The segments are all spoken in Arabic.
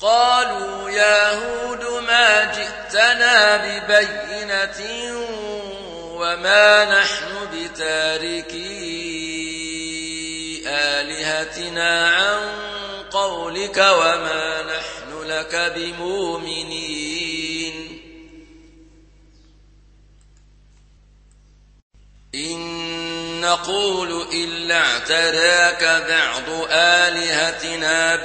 قالوا يا هود ما جئتنا ببينة وما نحن بتاركي آلهتنا عن قولك وما نحن لك بمؤمنين إن نقول إلا اعتراك بعض آلهتنا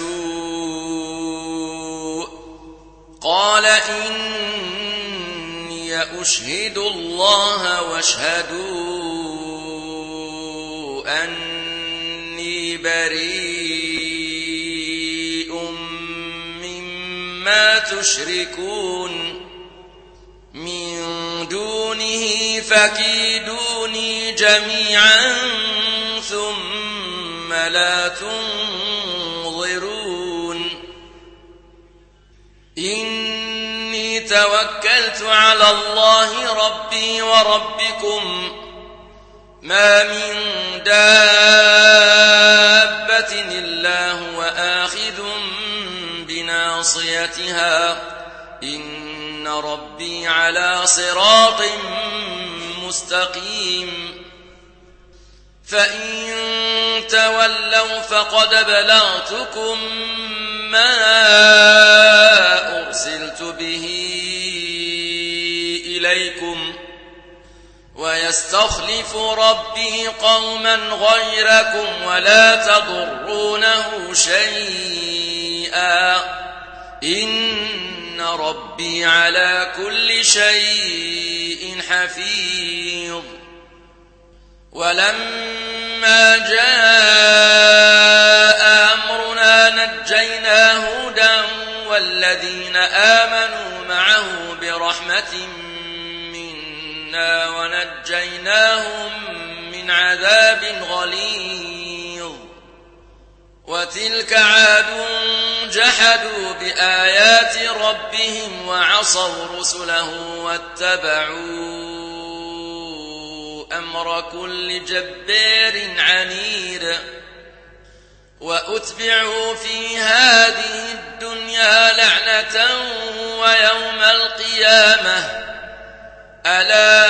بسوء قال إني أشهد الله واشهدوا أني بريء مما تشركون من دونه فكيدوني جميعا ثم لا تنظرون إني توكلت على الله ربي وربكم ما من دابة إلا هو آخذ بناصيتها إن ربي على صراط مستقيم فإن تولوا فقد بلغتكم ما أرسلت به إليكم ويستخلف ربي قوما غيركم ولا تضرونه شيئا إن ربي على كل شيء حفيظ ولما جاء أمرنا نجينا هودا والذين آمنوا معه برحمة منا ونجيناهم من عذاب غليظ وتلك عاد جحدوا بآيات ربهم وعصوا رسله واتبعوا أمر كل جبار عنيد وأتبعوا في هذه الدنيا لعنة ويوم القيامة ألا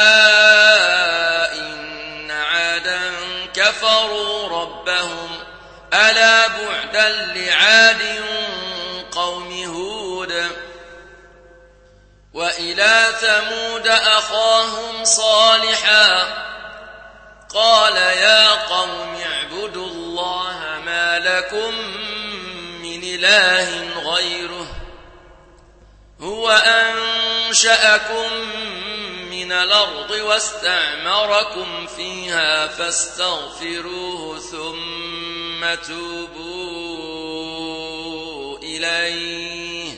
إن عادا كفروا ربهم ألا بعدا لعاد قوم هود وإلى ثمود أخاهم صالحا قال يا قوم اعبدوا الله ما لكم من إله غيره هو أنشأكم من الأرض واستعمركم فيها فاستغفروه ثم توبوا إليه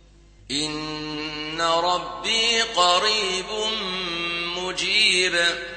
إن ربي قريب مجيب